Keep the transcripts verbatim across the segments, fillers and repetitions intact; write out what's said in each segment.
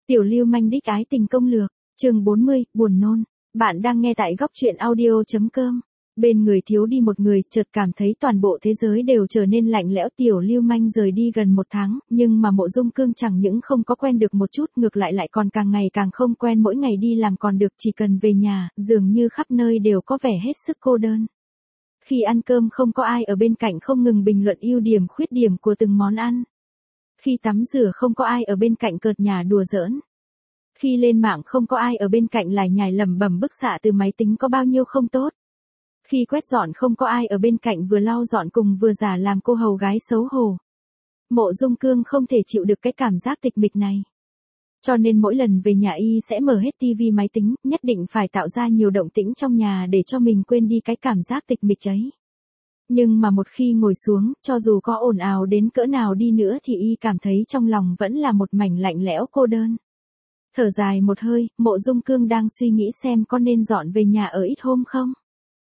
Tiểu lưu manh đích ái tình công lược, chương bốn mươi, buồn nôn. Bạn đang nghe tại góc truyện audio.com. Bên người thiếu đi một người, chợt cảm thấy toàn bộ thế giới đều trở nên lạnh lẽo. Tiểu lưu manh rời đi gần một tháng, nhưng mà Mộ Dung Cương chẳng những không có quen được một chút, ngược lại lại còn càng ngày càng không quen, mỗi ngày đi làm còn được, chỉ cần về nhà, dường như khắp nơi đều có vẻ hết sức cô đơn. Khi ăn cơm không có ai ở bên cạnh không ngừng bình luận ưu điểm khuyết điểm của từng món ăn. Khi tắm rửa không có ai ở bên cạnh cợt nhả đùa giỡn. Khi lên mạng không có ai ở bên cạnh lải nhải lẩm bẩm bức xạ từ máy tính có bao nhiêu không tốt. Khi quét dọn không có ai ở bên cạnh vừa lau dọn cùng vừa giả làm cô hầu gái xấu hổ. Mộ Dung Cương không thể chịu được cái cảm giác tịch mịch này. Cho nên mỗi lần về nhà y sẽ mở hết tivi máy tính, nhất định phải tạo ra nhiều động tĩnh trong nhà để cho mình quên đi cái cảm giác tịch mịch ấy. Nhưng mà một khi ngồi xuống, cho dù có ồn ào đến cỡ nào đi nữa thì y cảm thấy trong lòng vẫn là một mảnh lạnh lẽo cô đơn. Thở dài một hơi, Mộ Dung Cương đang suy nghĩ xem có nên dọn về nhà ở ít hôm không?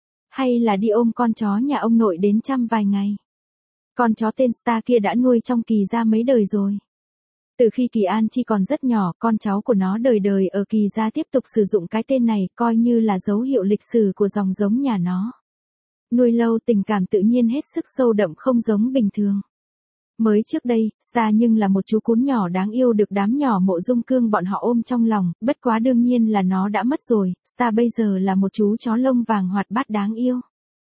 Hay là đi ôm con chó nhà ông nội đến chăm vài ngày? Con chó tên Star kia đã nuôi trong Kỳ gia mấy đời rồi. Từ khi Kỳ An Chi còn rất nhỏ, con cháu của nó đời đời ở Kỳ gia tiếp tục sử dụng cái tên này, coi như là dấu hiệu lịch sử của dòng giống nhà nó. Nuôi lâu tình cảm tự nhiên hết sức sâu đậm không giống bình thường. Mới trước đây, Star nhưng là một chú cún nhỏ đáng yêu được đám nhỏ Mộ Dung Cương bọn họ ôm trong lòng, bất quá đương nhiên là nó đã mất rồi, Star bây giờ là một chú chó lông vàng hoạt bát đáng yêu.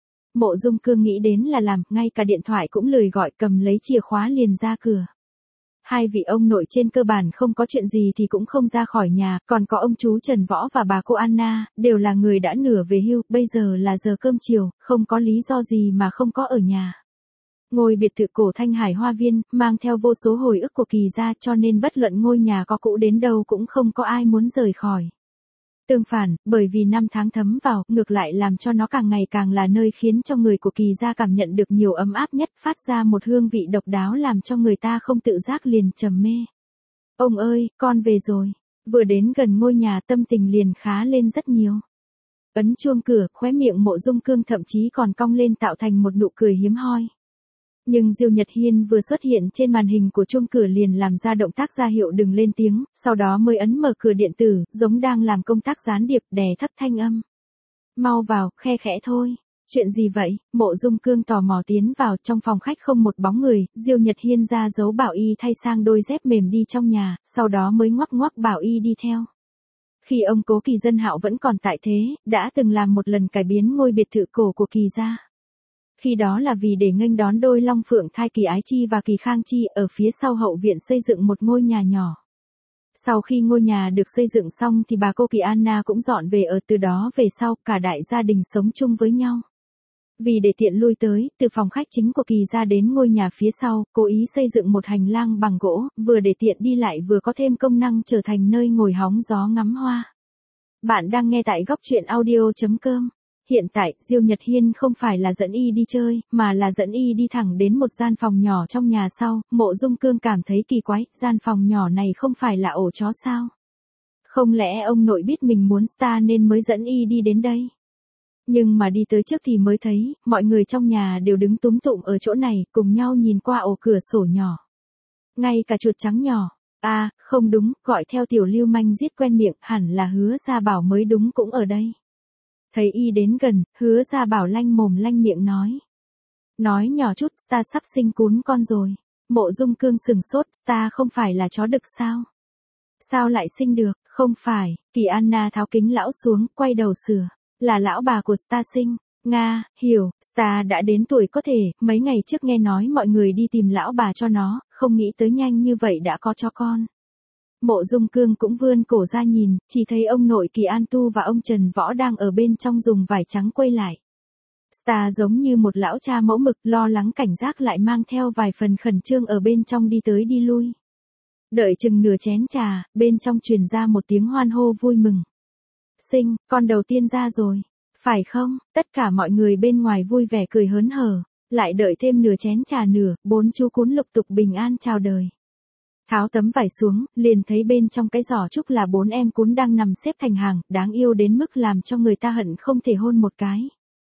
Mộ Dung Cương nghĩ đến là làm, ngay cả điện thoại cũng lười gọi, cầm lấy chìa khóa liền ra cửa. Hai vị ông nội trên cơ bản không có chuyện gì thì cũng không ra khỏi nhà, còn có ông chú Trần Võ và bà cô Anna, đều là người đã nửa về hưu, bây giờ là giờ cơm chiều, không có lý do gì mà không có ở nhà. Ngôi biệt thự cổ Thanh Hải Hoa Viên, mang theo vô số hồi ức của Kỳ gia, cho nên bất luận ngôi nhà có cũ đến đâu cũng không có ai muốn rời khỏi. Tương phản, bởi vì năm tháng thấm vào, ngược lại làm cho nó càng ngày càng là nơi khiến cho người của Kỳ gia cảm nhận được nhiều ấm áp nhất, phát ra một hương vị độc đáo làm cho người ta không tự giác liền trầm mê. Ông ơi, con về rồi. Vừa đến gần ngôi nhà tâm tình liền khá lên rất nhiều. Ấn chuông cửa, khóe miệng Mộ Dung Cương thậm chí còn cong lên tạo thành một nụ cười hiếm hoi. Nhưng Diêu Nhật Hiên vừa xuất hiện trên màn hình của chuông cửa liền làm ra động tác ra hiệu đừng lên tiếng, sau đó mới ấn mở cửa điện tử, giống đang làm công tác gián điệp, đè thấp thanh âm. Mau vào, khe khẽ thôi. Chuyện gì vậy? Mộ Dung Cương tò mò tiến vào, trong phòng khách không một bóng người, Diêu Nhật Hiên ra dấu bảo y thay sang đôi dép mềm đi trong nhà, sau đó mới ngoắc ngoắc bảo y đi theo. Khi ông Cố Kỳ Dân Hạo vẫn còn tại thế, đã từng làm một lần cải biến ngôi biệt thự cổ của Kỳ gia. Khi đó là vì để nghênh đón đôi long phượng thai Kỳ Ái Chi và Kỳ Khang Chi, ở phía sau hậu viện xây dựng một ngôi nhà nhỏ. Sau khi ngôi nhà được xây dựng xong thì bà cô Kỳ Anna cũng dọn về ở, từ đó về sau cả đại gia đình sống chung với nhau. Vì để tiện lui tới, từ phòng khách chính của Kỳ gia đến ngôi nhà phía sau, cố ý xây dựng một hành lang bằng gỗ, vừa để tiện đi lại vừa có thêm công năng trở thành nơi ngồi hóng gió ngắm hoa. Bạn đang nghe tại góc truyện audio.com. Hiện tại, Diêu Nhật Hiên không phải là dẫn y đi chơi, mà là dẫn y đi thẳng đến một gian phòng nhỏ trong nhà sau. Mộ Dung Cương cảm thấy kỳ quái, gian phòng nhỏ này không phải là ổ chó sao? Không lẽ ông nội biết mình muốn Star nên mới dẫn y đi đến đây? Nhưng mà đi tới trước thì mới thấy, mọi người trong nhà đều đứng túm tụm ở chỗ này, cùng nhau nhìn qua ổ cửa sổ nhỏ. Ngay cả chuột trắng nhỏ. À, không đúng, gọi theo tiểu lưu manh giết quen miệng, hẳn là Hứa Gia Bảo mới đúng, cũng ở đây. Thấy y đến gần, Hứa Gia Bảo lanh mồm lanh miệng nói. Nói nhỏ chút, Star sắp sinh cún con rồi. Mộ Dung Cương sừng sốt, Star không phải là chó đực sao? Sao lại sinh được? Không phải. Kỳ Anna tháo kính lão xuống, quay đầu sửa. Là lão bà của Star sinh. Nga, hiểu, Star đã đến tuổi có thể, mấy ngày trước nghe nói mọi người đi tìm lão bà cho nó, không nghĩ tới nhanh như vậy đã có cho con. Mộ Dung Cương cũng vươn cổ ra nhìn, chỉ thấy ông nội Kỳ An Tu và ông Trần Võ đang ở bên trong dùng vải trắng quây lại. Star giống như một lão cha mẫu mực, lo lắng cảnh giác lại mang theo vài phần khẩn trương ở bên trong đi tới đi lui. Đợi chừng nửa chén trà, bên trong truyền ra một tiếng hoan hô vui mừng. Sinh, con đầu tiên ra rồi. Phải không? Tất cả mọi người bên ngoài vui vẻ cười hớn hở. Lại đợi thêm nửa chén trà nữa, bốn chú cún lục tục bình an chào đời. Tháo tấm vải xuống, liền thấy bên trong cái giỏ trúc là bốn em cún đang nằm xếp thành hàng, đáng yêu đến mức làm cho người ta hận không thể hôn một cái.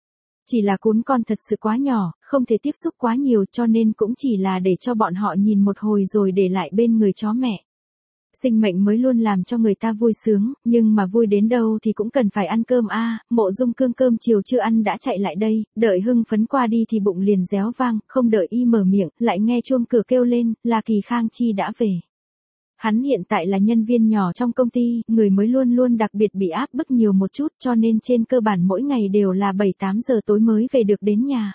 Chỉ là cún con thật sự quá nhỏ, không thể tiếp xúc quá nhiều cho nên cũng chỉ là để cho bọn họ nhìn một hồi rồi để lại bên người chó mẹ. Sinh mệnh mới luôn làm cho người ta vui sướng, nhưng mà vui đến đâu thì cũng cần phải ăn cơm a. Mộ Dung Cương cơm chiều chưa ăn đã chạy lại đây, đợi hưng phấn qua đi thì bụng liền réo vang, không đợi y mở miệng, lại nghe chuông cửa kêu lên, là Kỳ Khang Chi đã về. Hắn hiện tại là nhân viên nhỏ trong công ty, người mới luôn luôn đặc biệt bị áp bức nhiều một chút, cho nên trên cơ bản mỗi ngày đều là bảy tám giờ tối mới về được đến nhà.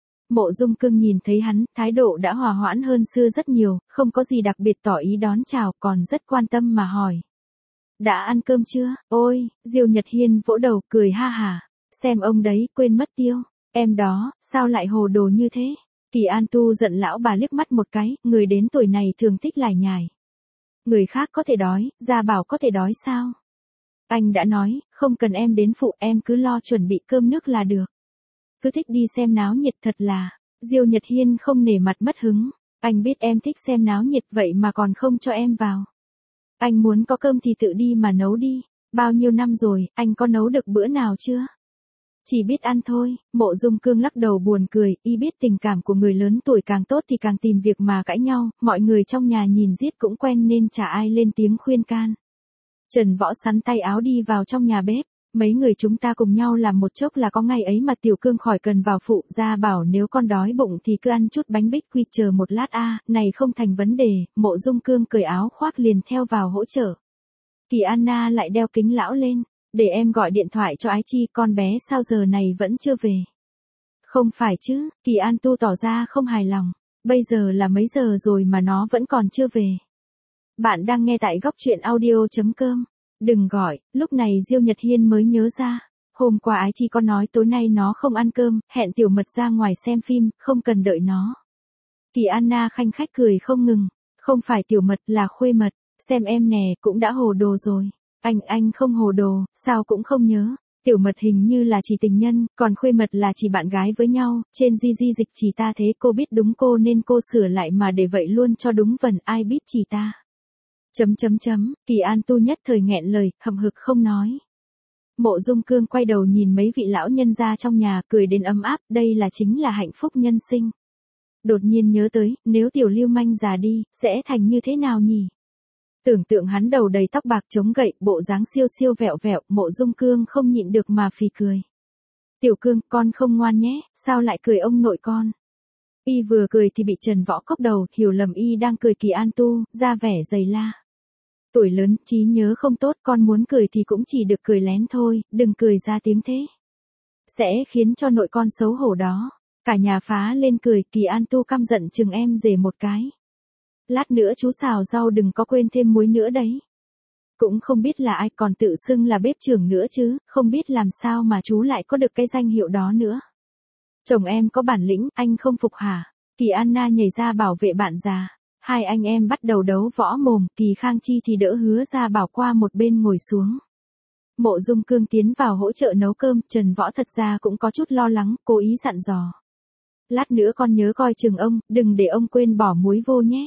Mộ Dung Cương nhìn thấy hắn, thái độ đã hòa hoãn hơn xưa rất nhiều, không có gì đặc biệt tỏ ý đón chào, còn rất quan tâm mà hỏi. Đã ăn cơm chưa? Ôi, Diêu Nhật Hiên vỗ đầu, cười ha hả. Xem ông đấy, quên mất tiêu. Em đó, sao lại hồ đồ như thế? Kỳ An Tu giận lão bà liếc mắt một cái, người đến tuổi này thường thích lải nhải. Người khác có thể đói, Gia Bảo có thể đói sao? Anh đã nói, không cần em đến phụ, em cứ lo chuẩn bị cơm nước là được. Cứ thích đi xem náo nhiệt thật là. Diêu Nhật Hiên không nể mặt mất hứng. Anh biết em thích xem náo nhiệt vậy mà còn không cho em vào. Anh muốn có cơm thì tự đi mà nấu đi. Bao nhiêu năm rồi, anh có nấu được bữa nào chưa? Chỉ biết ăn thôi. Mộ Dung Cương lắc đầu buồn cười, y biết tình cảm của người lớn tuổi càng tốt thì càng tìm việc mà cãi nhau, mọi người trong nhà nhìn giết cũng quen nên chả ai lên tiếng khuyên can. Trần Võ sắn tay áo đi vào trong nhà bếp. Mấy người chúng ta cùng nhau làm một chốc là có ngày ấy mà Tiểu Cương khỏi cần vào phụ. Gia Bảo nếu con đói bụng thì cứ ăn chút bánh bích quy chờ một lát a. Này không thành vấn đề. Mộ Dung Cương cởi áo khoác liền theo vào hỗ trợ. Kỳ Anna lại đeo kính lão lên, để em gọi điện thoại cho Ái Chi, con bé sao giờ này vẫn chưa về. Không phải chứ? Kỳ An Tu tỏ ra không hài lòng, bây giờ là mấy giờ rồi mà nó vẫn còn chưa về. Bạn đang nghe tại góc truyện audio chấm com. Đừng gọi. Lúc này Diêu Nhật Hiên mới nhớ ra, hôm qua Ái Chi có nói tối nay nó không ăn cơm, hẹn Tiểu Mật ra ngoài xem phim, không cần đợi nó. Kỳ Anna khanh khách cười không ngừng, không phải Tiểu Mật là Khuê Mật, xem em nè, cũng đã hồ đồ rồi. Anh anh không hồ đồ, sao cũng không nhớ. Tiểu Mật hình như là chỉ tình nhân, còn Khuê Mật là chỉ bạn gái với nhau, trên di di dịch chỉ ta thế cô biết đúng cô nên cô sửa lại mà để vậy luôn cho đúng vần, ai biết chỉ ta. Chấm chấm chấm, Kỳ An Tu nhất thời nghẹn lời, hậm hực không nói. Mộ Dung Cương quay đầu nhìn mấy vị lão nhân gia trong nhà, cười đến ấm áp, đây là chính là hạnh phúc nhân sinh. Đột nhiên nhớ tới, nếu Tiểu Lưu Manh già đi, sẽ thành như thế nào nhỉ? Tưởng tượng hắn đầu đầy tóc bạc chống gậy, bộ dáng siêu siêu vẹo vẹo, Mộ Dung Cương không nhịn được mà phì cười. Tiểu Cương, con không ngoan nhé, sao lại cười ông nội con? Y vừa cười thì bị Trần Võ cốc đầu, hiểu lầm y đang cười Kỳ An Tu, ra vẻ dày la. Tuổi lớn, trí nhớ không tốt, con muốn cười thì cũng chỉ được cười lén thôi, đừng cười ra tiếng thế. Sẽ khiến cho nội con xấu hổ đó. Cả nhà phá lên cười, Kỳ An Tu căm giận chừng em rể một cái. Lát nữa chú xào rau đừng có quên thêm muối nữa đấy. Cũng không biết là ai còn tự xưng là bếp trưởng nữa chứ, không biết làm sao mà chú lại có được cái danh hiệu đó nữa. Chồng em có bản lĩnh, anh không phục hả? Kỳ Anna nhảy ra bảo vệ bạn già. Hai anh em bắt đầu đấu võ mồm, Kỳ Khang Chi thì đỡ Hứa Gia Bảo qua một bên ngồi xuống. Mộ Dung Cương tiến vào hỗ trợ nấu cơm, Trần Võ thật ra cũng có chút lo lắng, cố ý dặn dò. Lát nữa con nhớ coi chừng ông, đừng để ông quên bỏ muối vô nhé.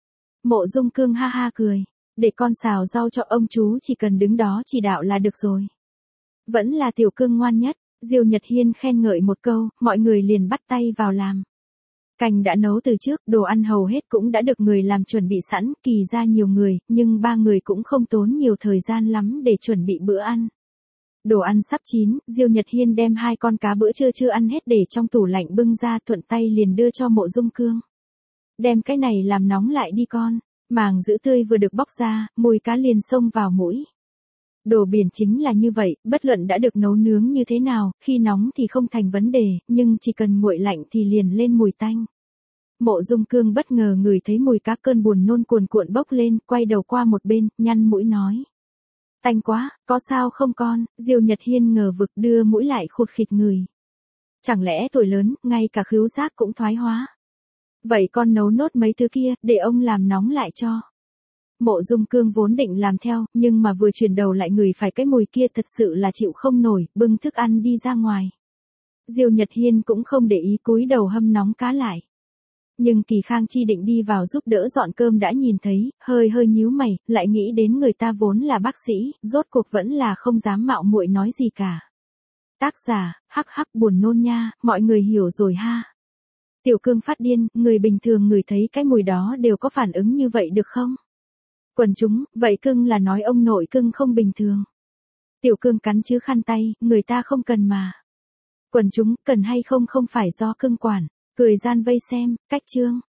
Mộ Dung Cương ha ha cười, để con xào rau cho ông, chú chỉ cần đứng đó chỉ đạo là được rồi. Vẫn là Tiểu Cương ngoan nhất, Diêu Nhật Hiên khen ngợi một câu, mọi người liền bắt tay vào làm. Canh đã nấu từ trước, đồ ăn hầu hết cũng đã được người làm chuẩn bị sẵn, Kỳ ra nhiều người, nhưng ba người cũng không tốn nhiều thời gian lắm để chuẩn bị bữa ăn. Đồ ăn sắp chín, Diêu Nhật Hiên đem hai con cá bữa trưa chưa ăn hết để trong tủ lạnh bưng ra, thuận tay liền đưa cho Mộ Dung Cương. Đem cái này làm nóng lại đi con. Màng giữ tươi vừa được bóc ra, mùi cá liền xông vào mũi. Đồ biển chính là như vậy, bất luận đã được nấu nướng như thế nào, khi nóng thì không thành vấn đề, nhưng chỉ cần nguội lạnh thì liền lên mùi tanh. Mộ Dung Cương bất ngờ ngửi thấy mùi cá, cơn buồn nôn cuồn cuộn bốc lên, quay đầu qua một bên, nhăn mũi nói. Tanh quá, có sao không con? Diêu Nhật Hiên ngờ vực đưa mũi lại khụt khịt ngửi. Chẳng lẽ tuổi lớn, ngay cả khứu giác cũng thoái hóa? Vậy con nấu nốt mấy thứ kia, để ông làm nóng lại cho. Mộ Dung Cương vốn định làm theo, nhưng mà vừa chuyển đầu lại ngửi phải cái mùi kia thật sự là chịu không nổi, bưng thức ăn đi ra ngoài. Diêu Nhật Hiên cũng không để ý, cúi đầu hâm nóng cá lại. Nhưng Kỳ Khang Chi định đi vào giúp đỡ dọn cơm đã nhìn thấy, hơi hơi nhíu mày, lại nghĩ đến người ta vốn là bác sĩ, rốt cuộc vẫn là không dám mạo muội nói gì cả. Tác giả, hắc hắc buồn nôn nha, mọi người hiểu rồi ha. Tiểu Cương phát điên, người bình thường ngửi thấy cái mùi đó đều có phản ứng như vậy được không? Quần chúng, vậy cưng là nói ông nội cưng không bình thường. Tiểu Cương cắn chứ khăn tay, người ta không cần mà. Quần chúng, cần hay không không phải do cưng quản. Cười gian vây xem, cách chương.